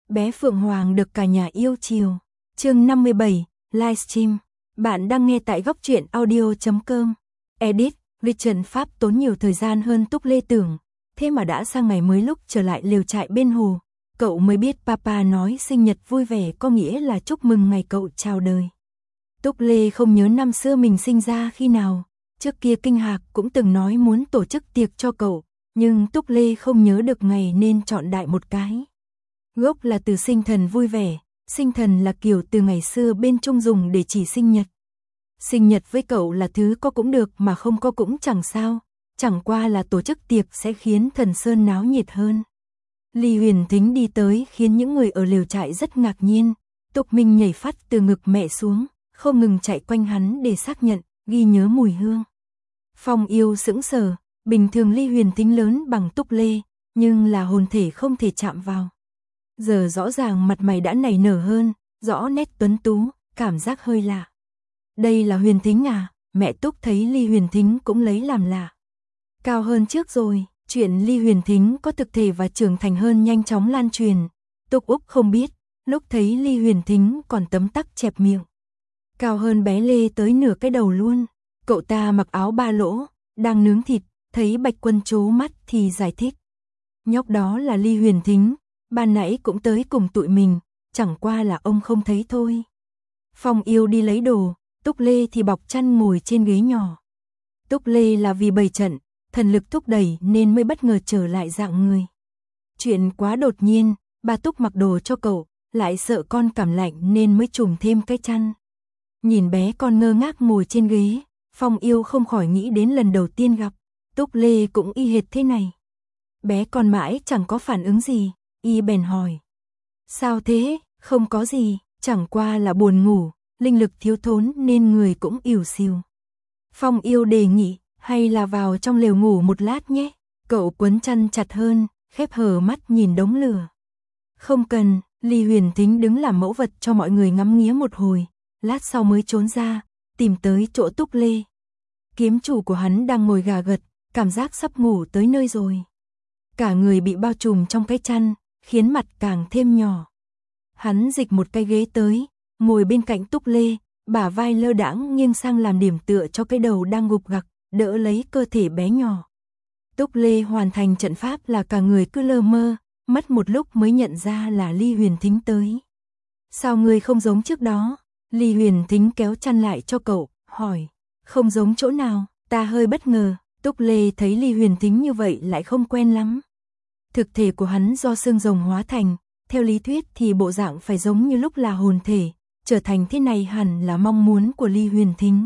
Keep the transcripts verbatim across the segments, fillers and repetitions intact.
Bé Phượng Hoàng được cả nhà yêu chiều. Chương năm mươi bảy, Livestream. Bạn đang nghe tại góc truyện audio chấm com. Edit, Richard Pháp tốn nhiều thời gian hơn Túc Lê tưởng. Thế mà đã sang ngày mới lúc trở lại lều trại bên hồ, cậu mới biết Papa nói sinh nhật vui vẻ có nghĩa là chúc mừng ngày cậu chào đời. Túc Lê không nhớ năm xưa mình sinh ra khi nào. Trước kia Kinh Hạc cũng từng nói muốn tổ chức tiệc cho cậu, nhưng Túc Lê không nhớ được ngày nên chọn đại một cái. Gốc là từ sinh thần vui vẻ, sinh thần là kiểu từ ngày xưa bên Trung dùng để chỉ sinh nhật. Sinh nhật với cậu là thứ có cũng được mà không có cũng chẳng sao, chẳng qua là tổ chức tiệc sẽ khiến Thần Sơn náo nhiệt hơn. Ly Huyền Thính đi tới khiến những người ở lều trại rất ngạc nhiên. Túc Minh nhảy phát từ ngực mẹ xuống, không ngừng chạy quanh hắn để xác nhận, ghi nhớ mùi hương. Phong Yêu sững sờ, bình thường Ly Huyền Thính lớn bằng Túc Lê, nhưng là hồn thể không thể chạm vào. Giờ rõ ràng mặt mày đã nảy nở hơn, rõ nét tuấn tú, cảm giác hơi lạ. Đây là Huyền Thính à? Mẹ Túc thấy Ly Huyền Thính cũng lấy làm lạ. Cao hơn trước rồi, chuyện Ly Huyền Thính có thực thể và trưởng thành hơn nhanh chóng lan truyền. Túc Úc không biết, lúc thấy Ly Huyền Thính còn tấm tắc chẹp miệng. Cao hơn bé Lê tới nửa cái đầu luôn. Cậu ta mặc áo ba lỗ, đang nướng thịt, thấy Bạch Quân trố mắt thì giải thích. Nhóc đó là Ly Huyền Thính, ban nãy cũng tới cùng tụi mình, chẳng qua là ông không thấy thôi. Phong Yêu đi lấy đồ, Túc Lê thì bọc chăn ngồi trên ghế nhỏ. Túc Lê là vì bày trận, thần lực thúc đẩy nên mới bất ngờ trở lại dạng người. Chuyện quá đột nhiên, bà Túc mặc đồ cho cậu, lại sợ con cảm lạnh nên mới trùm thêm cái chăn. Nhìn bé con ngơ ngác ngồi trên ghế, Phong Yêu không khỏi nghĩ đến lần đầu tiên gặp. Túc Lê cũng y hệt thế này. Bé con mãi chẳng có phản ứng gì, y bèn hỏi. Sao thế? Không có gì, chẳng qua là buồn ngủ, linh lực thiếu thốn nên người cũng ỉu xìu. Phong Yêu đề nghị, hay là vào trong lều ngủ một lát nhé. Cậu quấn chăn chặt hơn, khép hờ mắt nhìn đống lửa. Không cần, Ly Huyền Thính đứng làm mẫu vật cho mọi người ngắm nghía một hồi, lát sau mới trốn ra, tìm tới chỗ Túc Lê. Kiếm chủ của hắn đang ngồi gà gật, cảm giác sắp ngủ tới nơi rồi. Cả người bị bao trùm trong cái chăn, khiến mặt càng thêm nhỏ. Hắn dịch một cái ghế tới, ngồi bên cạnh Túc Lê, bả vai lơ đãng nghiêng sang làm điểm tựa cho cái đầu đang gục gặc, đỡ lấy cơ thể bé nhỏ. Túc Lê hoàn thành trận pháp là cả người cứ lơ mơ, mất một lúc mới nhận ra là Ly Huyền Thính tới. Sao ngươi không giống trước đó? Ly Huyền Thính kéo chăn lại cho cậu, hỏi. Không giống chỗ nào? Ta hơi bất ngờ. Túc Lê thấy Ly Huyền Thính như vậy lại không quen lắm. Thực thể của hắn do xương rồng hóa thành, theo lý thuyết thì bộ dạng phải giống như lúc là hồn thể, trở thành thế này hẳn là mong muốn của Ly Huyền Thính.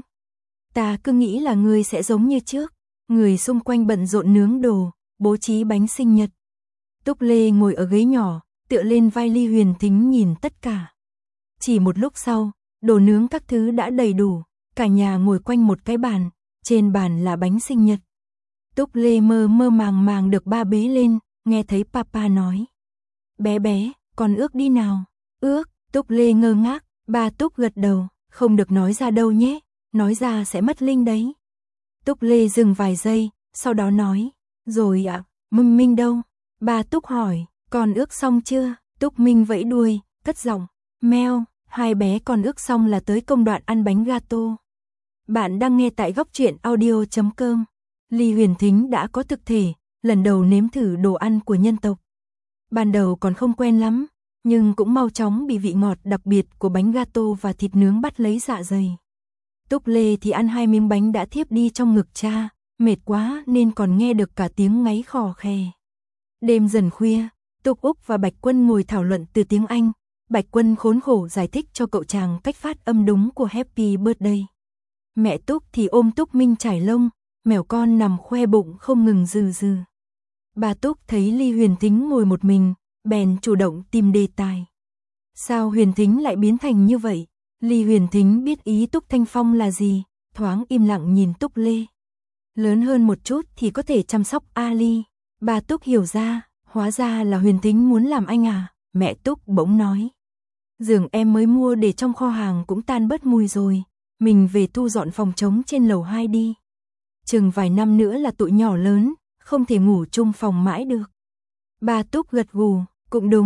Ta cứ nghĩ là ngươi sẽ giống như trước, người xung quanh bận rộn nướng đồ, bố trí bánh sinh nhật. Túc Lê ngồi ở ghế nhỏ, tựa lên vai Ly Huyền Thính nhìn tất cả. Chỉ một lúc sau, đồ nướng các thứ đã đầy đủ, cả nhà ngồi quanh một cái bàn, trên bàn là bánh sinh nhật. Túc Lê mơ mơ màng màng được ba bế lên, nghe thấy Papa nói. Bé bé, con ước đi nào. Ước, Túc Lê ngơ ngác, ba Túc gật đầu, không được nói ra đâu nhé, nói ra sẽ mất linh đấy. Túc Lê dừng vài giây, sau đó nói, rồi ạ, à, Minh Minh đâu? Ba Túc hỏi, con ước xong chưa? Túc Minh vẫy đuôi, cất giọng, meo, hai bé con ước xong là tới công đoạn ăn bánh gato. Bạn đang nghe tại góc truyện audio chấm com. Ly Huyền Thính đã có thực thể, lần đầu nếm thử đồ ăn của nhân tộc. Ban đầu còn không quen lắm, nhưng cũng mau chóng bị vị ngọt đặc biệt của bánh gato và thịt nướng bắt lấy dạ dày. Túc Lê thì ăn hai miếng bánh đã thiếp đi trong ngực cha, mệt quá nên còn nghe được cả tiếng ngáy khò khè. Đêm dần khuya, Túc Úc và Bạch Quân ngồi thảo luận từ tiếng Anh. Bạch Quân khốn khổ giải thích cho cậu chàng cách phát âm đúng của Happy Birthday. Mẹ Túc thì ôm Túc Minh trải lông, mèo con nằm khoe bụng không ngừng rừ rừ. Bà Túc thấy Ly Huyền Thính ngồi một mình, bèn chủ động tìm đề tài. Sao Huyền Thính lại biến thành như vậy? Ly Huyền Thính biết ý Túc Thanh Phong là gì, thoáng im lặng nhìn Túc Lê. Lớn hơn một chút thì có thể chăm sóc Ali. Bà Túc hiểu ra, hóa ra là Huyền Thính muốn làm anh à, mẹ Túc bỗng nói. Giường em mới mua để trong kho hàng cũng tan bớt mùi rồi, mình về thu dọn phòng trống trên lầu hai đi. Chừng vài năm nữa là tụi nhỏ lớn, không thể ngủ chung phòng mãi được. Bà Túc gật gù, cũng đúng,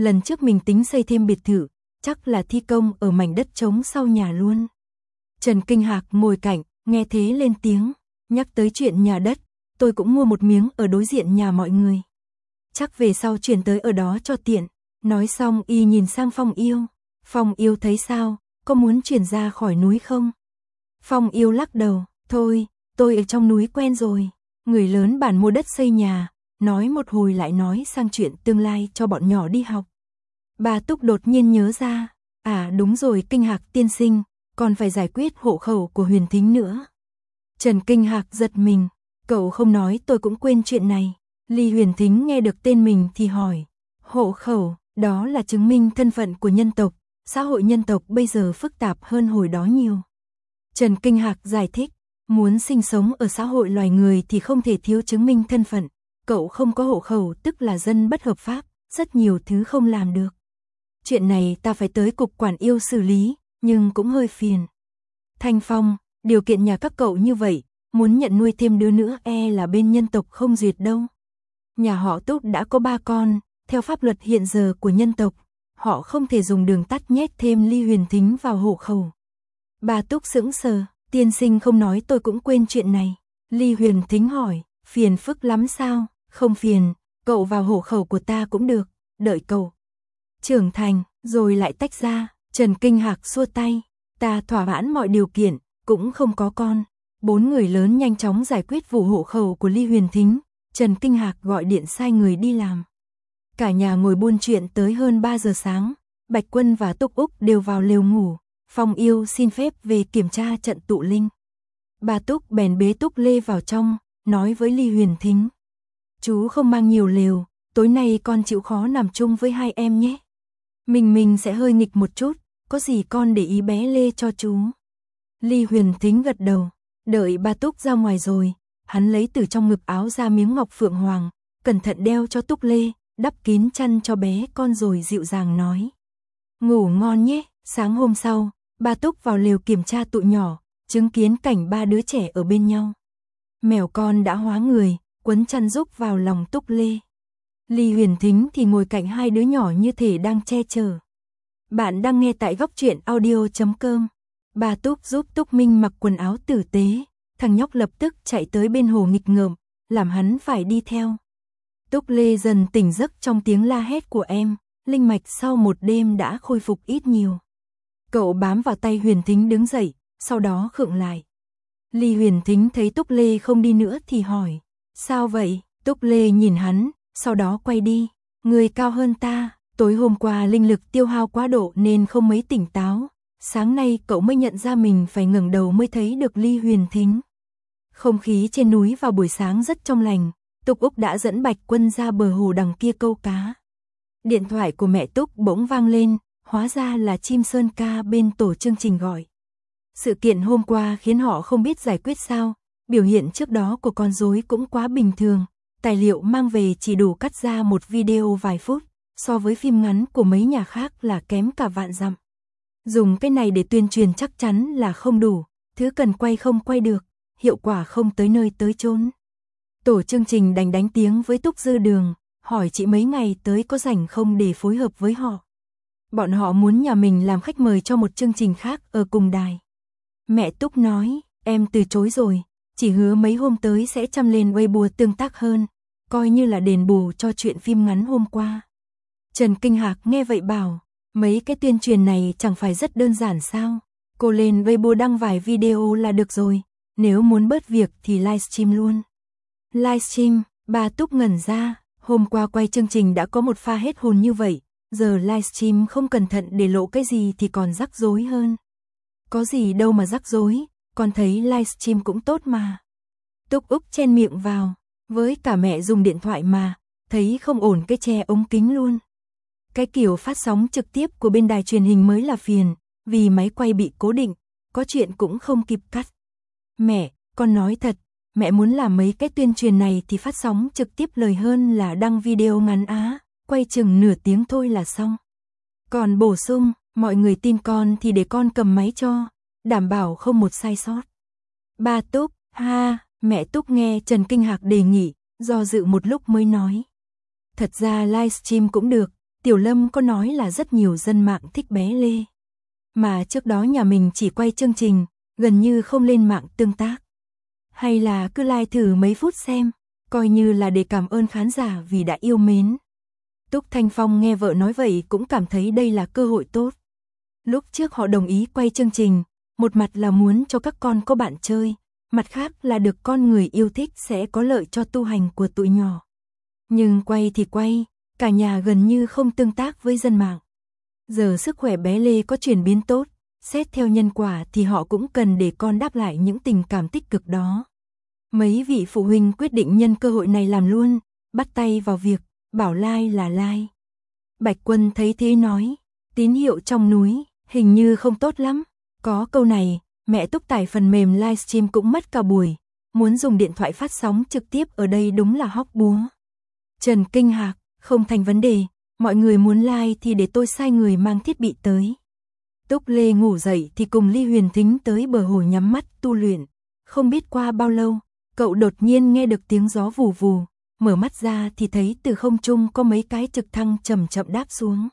lần trước mình tính xây thêm biệt thự, chắc là thi công ở mảnh đất trống sau nhà luôn. Trần Kinh Hạc ngồi cạnh, nghe thế lên tiếng, nhắc tới chuyện nhà đất, tôi cũng mua một miếng ở đối diện nhà mọi người. Chắc về sau chuyển tới ở đó cho tiện. Nói xong y nhìn sang Phong Yêu. Phong Yêu thấy sao, có muốn chuyển ra khỏi núi không? Phong Yêu lắc đầu, thôi, tôi ở trong núi quen rồi. Người lớn bản mua đất xây nhà, nói một hồi lại nói sang chuyện tương lai cho bọn nhỏ đi học. Bà Túc đột nhiên nhớ ra, à đúng rồi Kinh Hạc tiên sinh, còn phải giải quyết hộ khẩu của Huyền Thính nữa. Trần Kinh Hạc giật mình, cậu không nói tôi cũng quên chuyện này. Ly Huyền Thính nghe được tên mình thì hỏi, hộ khẩu, đó là chứng minh thân phận của nhân tộc, xã hội nhân tộc bây giờ phức tạp hơn hồi đó nhiều. Trần Kinh Hạc giải thích, muốn sinh sống ở xã hội loài người thì không thể thiếu chứng minh thân phận, cậu không có hộ khẩu tức là dân bất hợp pháp, rất nhiều thứ không làm được. Chuyện này ta phải tới cục quản yêu xử lý, nhưng cũng hơi phiền. Thanh Phong, điều kiện nhà các cậu như vậy, muốn nhận nuôi thêm đứa nữa e là bên nhân tộc không duyệt đâu. Nhà họ Túc đã có ba con, theo pháp luật hiện giờ của nhân tộc, họ không thể dùng đường tắt nhét thêm Ly Huyền Thính vào hộ khẩu. Bà Túc sững sờ, tiên sinh không nói tôi cũng quên chuyện này. Ly Huyền Thính hỏi, phiền phức lắm sao? Không phiền, cậu vào hộ khẩu của ta cũng được, đợi cậu trưởng thành, rồi lại tách ra. Trần Kinh Hạc xua tay, ta thỏa mãn mọi điều kiện, cũng không có con. Bốn người lớn nhanh chóng giải quyết vụ hộ khẩu của Ly Huyền Thính. Trần Kinh Hạc gọi điện sai người đi làm. Cả nhà ngồi buôn chuyện tới hơn ba giờ sáng, Bạch Quân và Túc Úc đều vào lều ngủ. Phong Yêu xin phép về kiểm tra trận tụ linh. Bà Túc bèn bế Túc Lê vào trong, nói với Ly Huyền Thính, chú không mang nhiều lều, tối nay con chịu khó nằm chung với hai em nhé. Mình mình sẽ hơi nghịch một chút, có gì con để ý bé Lê cho chú. Ly Huyền Thính gật đầu, đợi bà Túc ra ngoài rồi, hắn lấy từ trong ngực áo ra miếng ngọc phượng hoàng, cẩn thận đeo cho Túc Lê, đắp kín chăn cho bé con rồi dịu dàng nói, ngủ ngon nhé. Sáng hôm sau, bà Túc vào lều kiểm tra tụi nhỏ, chứng kiến cảnh ba đứa trẻ ở bên nhau. Mèo con đã hóa người, quấn chăn rúc vào lòng Túc Lê. Ly Huyền Thính thì ngồi cạnh hai đứa nhỏ như thể đang che chở. Bạn đang nghe tại góc truyện audio chấm com. Bà Túc giúp Túc Minh mặc quần áo tử tế, thằng nhóc lập tức chạy tới bên hồ nghịch ngợm, làm hắn phải đi theo. Túc Lê dần tỉnh giấc trong tiếng la hét của em, linh mạch sau một đêm đã khôi phục ít nhiều. Cậu bám vào tay Huyền Thính đứng dậy, sau đó khựng lại. Ly Huyền Thính thấy Túc Lê không đi nữa thì hỏi, sao vậy? Túc Lê nhìn hắn, sau đó quay đi, người cao hơn ta, tối hôm qua linh lực tiêu hao quá độ nên không mấy tỉnh táo, sáng nay cậu mới nhận ra mình phải ngẩng đầu mới thấy được Ly Huyền Thính. Không khí trên núi vào buổi sáng rất trong lành, Túc Úc đã dẫn Bạch Quân ra bờ hồ đằng kia câu cá. Điện thoại của mẹ Túc bỗng vang lên, hóa ra là Chim Sơn Ca bên tổ chương trình gọi. Sự kiện hôm qua khiến họ không biết giải quyết sao, biểu hiện trước đó của con rối cũng quá bình thường, tài liệu mang về chỉ đủ cắt ra một video vài phút, so với phim ngắn của mấy nhà khác là kém cả vạn dặm. Dùng cái này để tuyên truyền chắc chắn là không đủ, thứ cần quay không quay được, hiệu quả không tới nơi tới chốn. Tổ chương trình đành đánh tiếng với Túc Dư Đường, hỏi chị mấy ngày tới có rảnh không để phối hợp với họ. Bọn họ muốn nhà mình làm khách mời cho một chương trình khác ở cùng đài. Mẹ Túc nói, em từ chối rồi, chỉ hứa mấy hôm tới sẽ chăm lên Weibo tương tác hơn, coi như là đền bù cho chuyện phim ngắn hôm qua. Trần Kinh Hạc nghe vậy bảo, mấy cái tuyên truyền này chẳng phải rất đơn giản sao? Cô lên Weibo đăng vài video là được rồi, nếu muốn bớt việc thì livestream luôn. Livestream, bà Túc ngẩn ra, hôm qua quay chương trình đã có một pha hết hồn như vậy, giờ livestream không cẩn thận để lộ cái gì thì còn rắc rối hơn. Có gì đâu mà rắc rối, con thấy livestream cũng tốt mà. Túc Úc chen miệng vào, với cả mẹ dùng điện thoại mà, thấy không ổn cái che ống kính luôn. Cái kiểu phát sóng trực tiếp của bên đài truyền hình mới là phiền, vì máy quay bị cố định, có chuyện cũng không kịp cắt. Mẹ, con nói thật, mẹ muốn làm mấy cái tuyên truyền này thì phát sóng trực tiếp lời hơn là đăng video ngắn á, quay chừng nửa tiếng thôi là xong. Còn bổ sung, mọi người tin con thì để con cầm máy cho, đảm bảo không một sai sót. Ba Túc, ha, mẹ Túc nghe Trần Kinh Hạc đề nghị, do dự một lúc mới nói. Thật ra livestream cũng được, Tiểu Lâm có nói là rất nhiều dân mạng thích bé Lê. Mà trước đó nhà mình chỉ quay chương trình, gần như không lên mạng tương tác. Hay là cứ like thử mấy phút xem, coi như là để cảm ơn khán giả vì đã yêu mến. Túc Thanh Phong nghe vợ nói vậy cũng cảm thấy đây là cơ hội tốt. Lúc trước họ đồng ý quay chương trình, một mặt là muốn cho các con có bạn chơi, mặt khác là được con người yêu thích sẽ có lợi cho tu hành của tụi nhỏ. Nhưng quay thì quay, cả nhà gần như không tương tác với dân mạng. Giờ sức khỏe bé Lê có chuyển biến tốt, xét theo nhân quả thì họ cũng cần để con đáp lại những tình cảm tích cực đó. Mấy vị phụ huynh quyết định nhân cơ hội này làm luôn, bắt tay vào việc, bảo like là like. Bạch Quân thấy thế nói, tín hiệu trong núi, hình như không tốt lắm. Có câu này, mẹ Túc tải phần mềm livestream cũng mất cả buổi, muốn dùng điện thoại phát sóng trực tiếp ở đây đúng là hóc búa. Trần Kinh Hạc, không thành vấn đề, mọi người muốn like thì để tôi sai người mang thiết bị tới. Túc Lê ngủ dậy thì cùng Ly Huyền Thính tới bờ hồ nhắm mắt tu luyện. Không biết qua bao lâu, cậu đột nhiên nghe được tiếng gió vù vù, mở mắt ra thì thấy từ không trung có mấy cái trực thăng chậm chậm đáp xuống.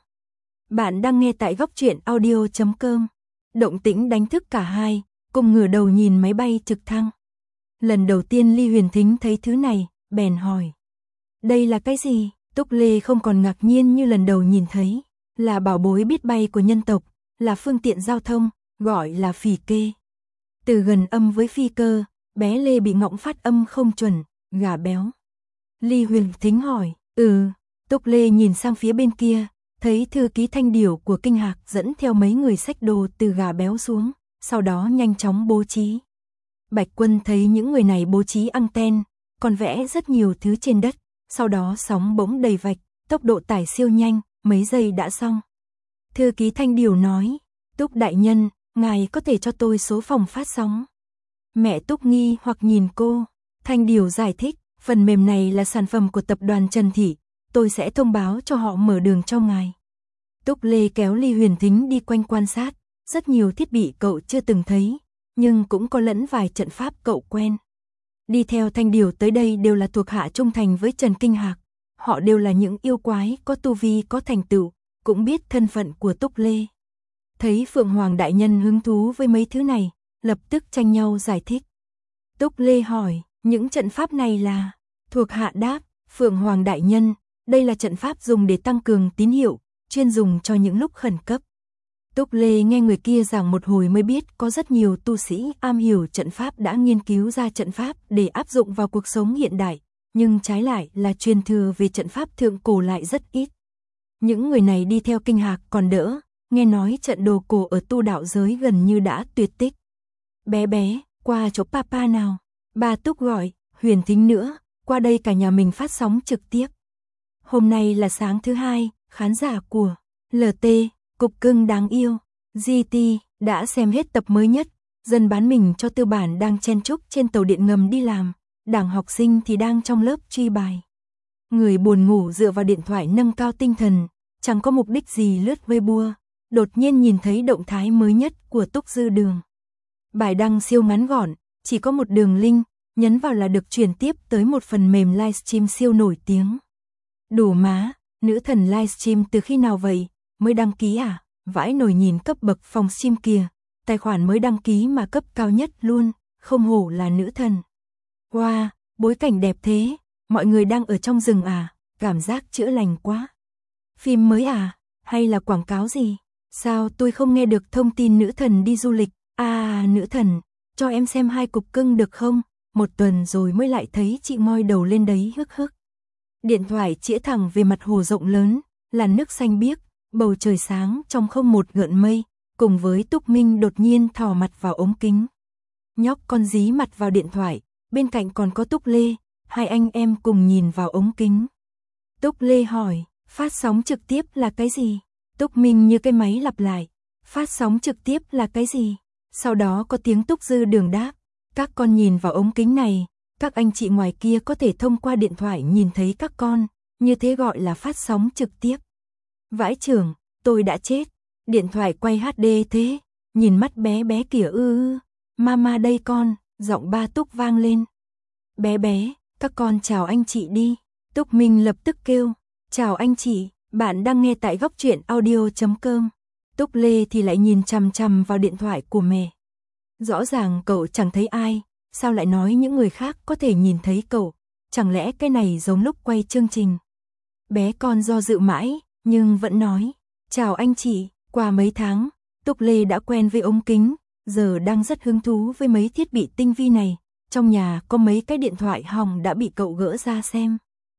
Bạn đang nghe tại góc truyện audio chấm com. Động tĩnh đánh thức cả hai, cùng ngửa đầu nhìn máy bay trực thăng. Lần đầu tiên Ly Huyền Thính thấy thứ này, bèn hỏi. Đây là cái gì? Túc Lê không còn ngạc nhiên như lần đầu nhìn thấy. Là bảo bối biết bay của nhân tộc, là phương tiện giao thông, gọi là phì kê. Từ gần âm với phi cơ, bé Lê bị ngọng phát âm không chuẩn, gà béo. Ly Huyền Thính hỏi, ừ, Túc Lê nhìn sang phía bên kia, thấy thư ký Thanh Điểu của Kinh Hạc dẫn theo mấy người xách đồ từ gà béo xuống, sau đó nhanh chóng bố trí. Bạch Quân thấy những người này bố trí anten, còn vẽ rất nhiều thứ trên đất, sau đó sóng bỗng đầy vạch, tốc độ tải siêu nhanh, mấy giây đã xong. Thư ký Thanh Điểu nói, Túc đại nhân, ngài có thể cho tôi số phòng phát sóng. Mẹ Túc nghi hoặc nhìn cô, Thanh Điểu giải thích, phần mềm này là sản phẩm của tập đoàn Trần Thị, tôi sẽ thông báo cho họ mở đường cho ngài. Túc Lê kéo Ly Huyền Thính đi quanh quan sát, rất nhiều thiết bị cậu chưa từng thấy, nhưng cũng có lẫn vài trận pháp cậu quen. Đi theo Thanh Điểu tới đây đều là thuộc hạ trung thành với Trần Kinh Hạc, họ đều là những yêu quái có tu vi có thành tựu, cũng biết thân phận của Túc Lê. Thấy Phượng Hoàng đại nhân hứng thú với mấy thứ này, lập tức tranh nhau giải thích. Túc Lê hỏi, những trận pháp này là? Thuộc hạ đáp, Phượng Hoàng đại nhân, đây là trận pháp dùng để tăng cường tín hiệu, chuyên dùng cho những lúc khẩn cấp. Túc Lê nghe người kia giảng một hồi mới biết có rất nhiều tu sĩ am hiểu trận pháp đã nghiên cứu ra trận pháp để áp dụng vào cuộc sống hiện đại, nhưng trái lại là truyền thừa về trận pháp thượng cổ lại rất ít. Những người này đi theo Kinh Hạc còn đỡ, nghe nói trận đồ cổ ở tu đạo giới gần như đã tuyệt tích. Bé bé, qua chỗ papa nào. Bà Túc gọi, Huyền Thính nữa, qua đây cả nhà mình phát sóng trực tiếp. Hôm nay là sáng thứ hai, khán giả của lờ tê, Cục Cưng Đáng Yêu, giê tê, đã xem hết tập mới nhất, dần bán mình cho tư bản đang chen chúc trên tàu điện ngầm đi làm, đảng học sinh thì đang trong lớp truy bài. Người buồn ngủ dựa vào điện thoại nâng cao tinh thần, chẳng có mục đích gì lướt Weibo, đột nhiên nhìn thấy động thái mới nhất của Túc Dư Đường. Bài đăng siêu ngắn gọn, chỉ có một đường link, nhấn vào là được chuyển tiếp tới một phần mềm livestream siêu nổi tiếng. Đủ má, nữ thần livestream từ khi nào vậy, mới đăng ký à, vãi nồi nhìn cấp bậc phòng stream kìa, tài khoản mới đăng ký mà cấp cao nhất luôn, không hổ là nữ thần. Wow, bối cảnh đẹp thế, mọi người đang ở trong rừng à, cảm giác chữa lành quá. Phim mới à, hay là quảng cáo gì? Sao tôi không nghe được thông tin nữ thần đi du lịch? À, nữ thần, cho em xem hai cục cưng được không? Một tuần rồi mới lại thấy chị ngoi đầu lên đấy hức hức. Điện thoại chĩa thẳng về mặt hồ rộng lớn, làn nước xanh biếc, bầu trời sáng trong không một gợn mây, cùng với Túc Minh đột nhiên thò mặt vào ống kính. Nhóc con dí mặt vào điện thoại, bên cạnh còn có Túc Lê, hai anh em cùng nhìn vào ống kính. Túc Lê hỏi, phát sóng trực tiếp là cái gì? Túc Minh như cái máy lặp lại, phát sóng trực tiếp là cái gì? Sau đó có tiếng Túc Dư Đường đáp, các con nhìn vào ống kính này, các anh chị ngoài kia có thể thông qua điện thoại nhìn thấy các con, như thế gọi là phát sóng trực tiếp. Vãi trưởng, tôi đã chết, điện thoại quay hát đê thế, nhìn mắt bé bé kìa ư ư, mama đây con, giọng ba Túc vang lên. Bé bé, các con chào anh chị đi, Túc Minh lập tức kêu, chào anh chị, Bạn đang nghe tại góc truyện audio chấm com. Túc Lê thì lại nhìn chằm chằm vào điện thoại của mẹ. Rõ ràng cậu chẳng thấy ai, sao lại nói những người khác có thể nhìn thấy cậu, chẳng lẽ cái này giống lúc quay chương trình. Bé con do dự mãi, nhưng vẫn nói, chào anh chị, qua mấy tháng, Túc Lê đã quen với ống kính, giờ đang rất hứng thú với mấy thiết bị tinh vi này, trong nhà có mấy cái điện thoại hỏng đã bị cậu gỡ ra xem.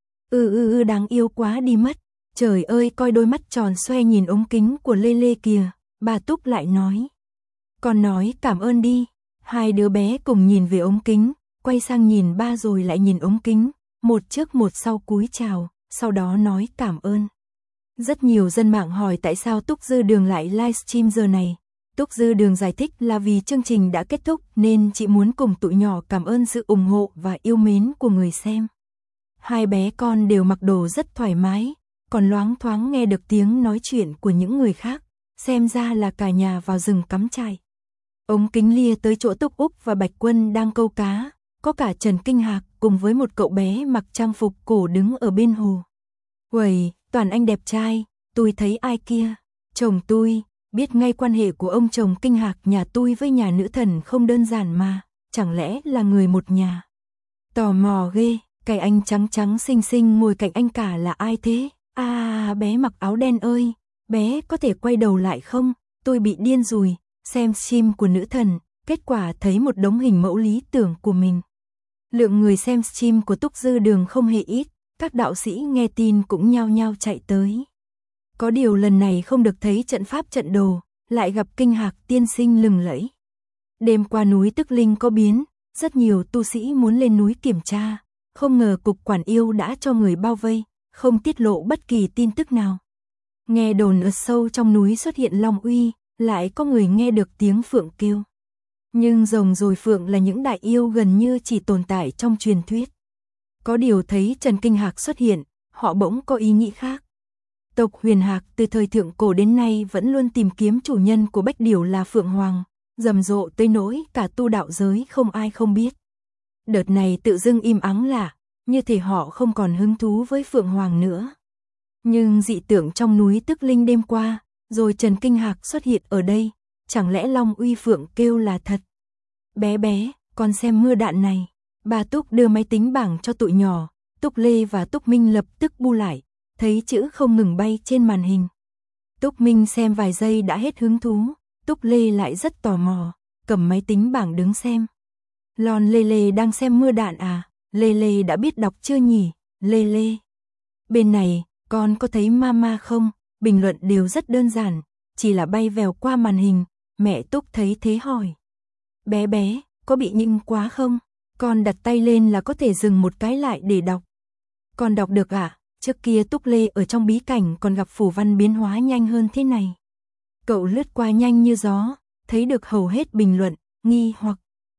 Ừ ừ ừ đáng yêu quá đi mất, trời ơi coi đôi mắt tròn xoe nhìn ống kính của Lê Lê kìa, bà Túc lại nói. Con nói cảm ơn đi, hai đứa bé cùng nhìn về ống kính, quay sang nhìn ba rồi lại nhìn ống kính, một trước một sau cúi chào, sau đó nói cảm ơn. Rất nhiều dân mạng hỏi tại sao Túc Dư Đường lại livestream giờ này. Túc Dư Đường giải thích là vì chương trình đã kết thúc nên chị muốn cùng tụi nhỏ cảm ơn sự ủng hộ và yêu mến của người xem. Hai bé con đều mặc đồ rất thoải mái, còn loáng thoáng nghe được tiếng nói chuyện của những người khác, xem ra là cả nhà vào rừng cắm trại. Ống kính lia tới chỗ Túc Úc và Bạch Quân đang câu cá, có cả Trần Kinh Hạc cùng với một cậu bé mặc trang phục cổ đứng ở bên hồ. Uầy, toàn anh đẹp trai, tôi thấy ai kia, chồng tôi, biết ngay quan hệ của ông chồng Kinh Hạc nhà tôi với nhà nữ thần không đơn giản mà, chẳng lẽ là người một nhà. Tò mò ghê, cái anh trắng trắng xinh xinh ngồi cạnh anh cả là ai thế? À, bé mặc áo đen ơi, bé có thể quay đầu lại không? Tôi bị điên rồi, xem stream của nữ thần, kết quả thấy một đống hình mẫu lý tưởng của mình. Lượng người xem stream của Túc Dư Đường không hề ít, các đạo sĩ nghe tin cũng nhao nhao chạy tới. Có điều lần này không được thấy trận pháp trận đồ, lại gặp Kinh Hạc tiên sinh lừng lẫy. Đêm qua núi Tức Linh có biến, rất nhiều tu sĩ muốn lên núi kiểm tra, không ngờ cục quản yêu đã cho người bao vây, không tiết lộ bất kỳ tin tức nào. Nghe đồn ở sâu trong núi xuất hiện long uy, lại có người nghe được tiếng phượng kêu. Nhưng rồng rồi phượng là những đại yêu gần như chỉ tồn tại trong truyền thuyết. Có điều thấy Trần Kinh Hạc xuất hiện, họ bỗng có ý nghĩ khác. Tộc Huyền Hạc từ thời thượng cổ đến nay vẫn luôn tìm kiếm chủ nhân của Bách Điểu là Phượng Hoàng, rầm rộ tới nỗi cả tu đạo giới không ai không biết. Đợt này tự dưng im ắng lạ, như thể họ không còn hứng thú với Phượng Hoàng nữa. Nhưng dị tượng trong núi Tức Linh đêm qua, rồi Trần Kinh Hạc xuất hiện ở đây, chẳng lẽ Long Uy Phượng kêu là thật? Bé bé, con xem mưa đạn này. Bà Túc đưa máy tính bảng cho tụi nhỏ, Túc Lê và Túc Minh lập tức bu lại, thấy chữ không ngừng bay trên màn hình. Túc Minh xem vài giây đã hết hứng thú, Túc Lê lại rất tò mò, cầm máy tính bảng đứng xem. Lon Lê Lê đang xem mưa đạn à, Lê Lê đã biết đọc chưa nhỉ, Lê Lê. Bên này, con có thấy mama không? Bình luận đều rất đơn giản, chỉ là bay vèo qua màn hình, mẹ Túc thấy thế hỏi. Bé bé, có bị nhịn quá không? Con đặt tay lên là có thể dừng một cái lại để đọc. Con đọc được ạ, à? Trước kia Túc Lê ở trong bí cảnh còn gặp phù văn biến hóa nhanh hơn thế này. Cậu lướt qua nhanh như gió, thấy được hầu hết bình luận, nghi hoặc.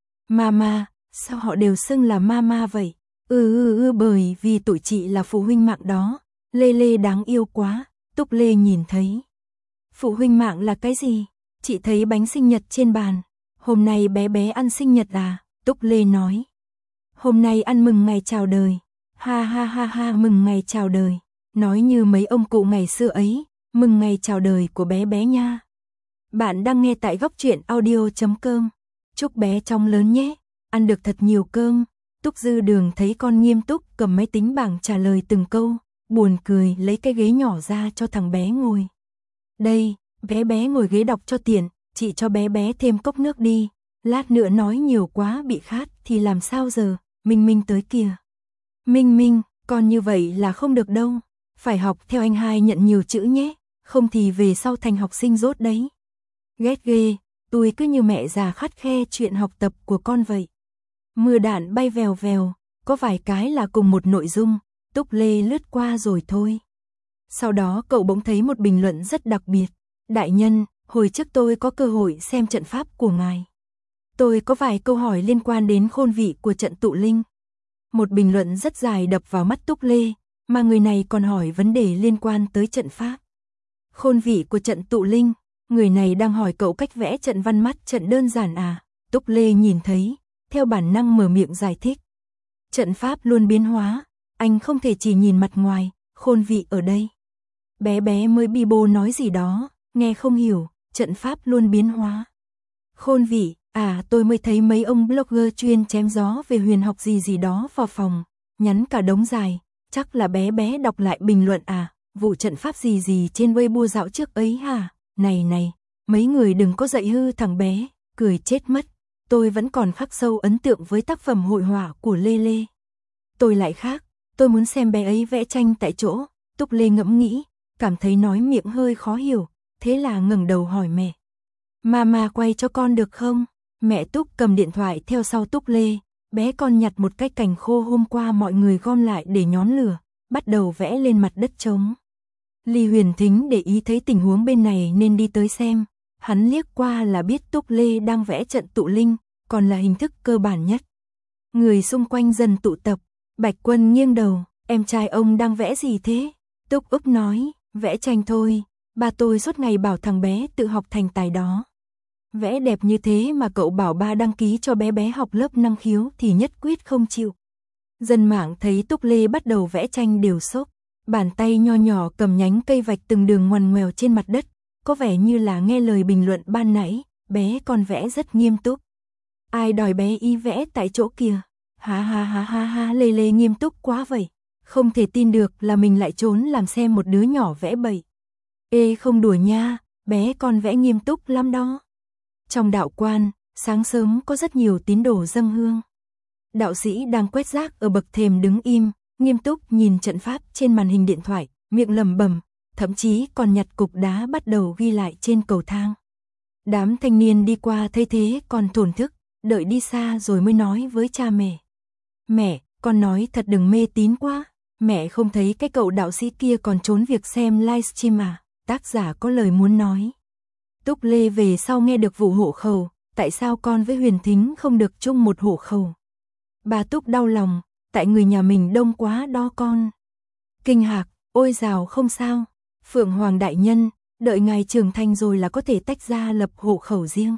Mama, sao họ đều xưng là mama vậy? Ừ ừ ừ bởi vì tụi chị là phụ huynh mạng đó. Lê Lê đáng yêu quá, Túc Lê nhìn thấy. Phụ huynh mạng là cái gì? Chị thấy bánh sinh nhật trên bàn. Hôm nay bé bé ăn sinh nhật à? Túc Lê nói. Hôm nay ăn mừng ngày chào đời. Ha ha ha ha mừng ngày chào đời. Nói như mấy ông cụ ngày xưa ấy, mừng ngày chào đời của bé bé nha. Bạn đang nghe tại góc truyện audio chấm com. Chúc bé trong lớn nhé, ăn được thật nhiều cơm. Túc Dư Đường thấy con nghiêm túc cầm máy tính bảng trả lời từng câu, buồn cười lấy cái ghế nhỏ ra cho thằng bé ngồi. Đây, bé bé ngồi ghế đọc cho tiện, chị cho bé bé thêm cốc nước đi. Lát nữa nói nhiều quá bị khát thì làm sao giờ, Minh Minh tới kìa. Minh Minh, con như vậy là không được đâu, phải học theo anh hai nhận nhiều chữ nhé, không thì về sau thành học sinh dốt đấy. Ghét ghê, tôi cứ như mẹ già khắt khe chuyện học tập của con vậy. Mưa đạn bay vèo vèo, có vài cái là cùng một nội dung, Túc Lê lướt qua rồi thôi. Sau đó cậu bỗng thấy một bình luận rất đặc biệt. Đại nhân, hồi trước tôi có cơ hội xem trận pháp của ngài. Tôi có vài câu hỏi liên quan đến khôn vị của trận tụ linh. Một bình luận rất dài đập vào mắt Túc Lê, mà người này còn hỏi vấn đề liên quan tới trận pháp. Khôn vị của trận tụ linh, người này đang hỏi cậu cách vẽ trận văn mắt trận đơn giản à? Túc Lê nhìn thấy, theo bản năng mở miệng giải thích. Trận pháp luôn biến hóa, anh không thể chỉ nhìn mặt ngoài, khôn vị ở đây. Bé bé mới bi bô nói gì đó, nghe không hiểu, trận pháp luôn biến hóa. Khôn vị, à tôi mới thấy mấy ông blogger chuyên chém gió về huyền học gì gì đó vào phòng, nhắn cả đống dài, chắc là bé bé đọc lại bình luận à, vụ trận pháp gì gì trên Weibo dạo trước ấy hả, này này, mấy người đừng có dạy hư thằng bé, cười chết mất, tôi vẫn còn khắc sâu ấn tượng với tác phẩm hội họa của Lê Lê. Tôi lại khác, tôi muốn xem bé ấy vẽ tranh tại chỗ, Túc Lê ngẫm nghĩ, cảm thấy nói miệng hơi khó hiểu, thế là ngẩng đầu hỏi mẹ. Mama quay cho con được không? Mẹ Túc cầm điện thoại theo sau Túc Lê, bé con nhặt một cái cành khô hôm qua mọi người gom lại để nhón lửa, bắt đầu vẽ lên mặt đất trống. Ly Huyền Thính để ý thấy tình huống bên này nên đi tới xem, hắn liếc qua là biết Túc Lê đang vẽ trận tụ linh, còn là hình thức cơ bản nhất. Người xung quanh dần tụ tập, Bạch Quân nghiêng đầu, em trai ông đang vẽ gì thế? Túc Úc nói, vẽ tranh thôi, ba tôi suốt ngày bảo thằng bé tự học thành tài đó. Vẽ đẹp như thế mà cậu bảo ba đăng ký cho bé bé học lớp năng khiếu thì nhất quyết không chịu. Dân mạng thấy Túc Lê bắt đầu vẽ tranh đều sốc, bàn tay nho nhỏ cầm nhánh cây vạch từng đường ngoằn ngoèo trên mặt đất, có vẻ như là nghe lời bình luận ban nãy, bé con vẽ rất nghiêm túc. Ai đòi bé y vẽ tại chỗ kìa, ha ha ha ha ha, Lê Lê nghiêm túc quá vậy, không thể tin được là mình lại trốn làm xem một đứa nhỏ vẽ bậy. Ê không đùa nha, bé con vẽ nghiêm túc lắm đó. Trong đạo quan, sáng sớm có rất nhiều tín đồ dâng hương. Đạo sĩ đang quét rác ở bậc thềm đứng im, nghiêm túc nhìn trận pháp trên màn hình điện thoại, miệng lẩm bẩm, thậm chí còn nhặt cục đá bắt đầu ghi lại trên cầu thang. Đám thanh niên đi qua thấy thế còn thổn thức, đợi đi xa rồi mới nói với cha mẹ. Mẹ, con nói thật đừng mê tín quá, mẹ không thấy cái cậu đạo sĩ kia còn trốn việc xem livestream à, tác giả có lời muốn nói. Túc Lê về sau nghe được vụ hộ khẩu, tại sao con với Huyền Thính không được chung một hộ khẩu? Bà Túc đau lòng, tại người nhà mình đông quá đo con. Kinh Hạc, ôi dào không sao, Phượng Hoàng đại nhân, đợi ngài trưởng thành rồi là có thể tách ra lập hộ khẩu riêng.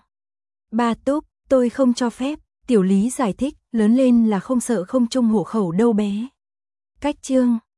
Bà Túc, tôi không cho phép, Tiểu Lý giải thích, lớn lên là không sợ không chung hộ khẩu đâu bé. Cách chương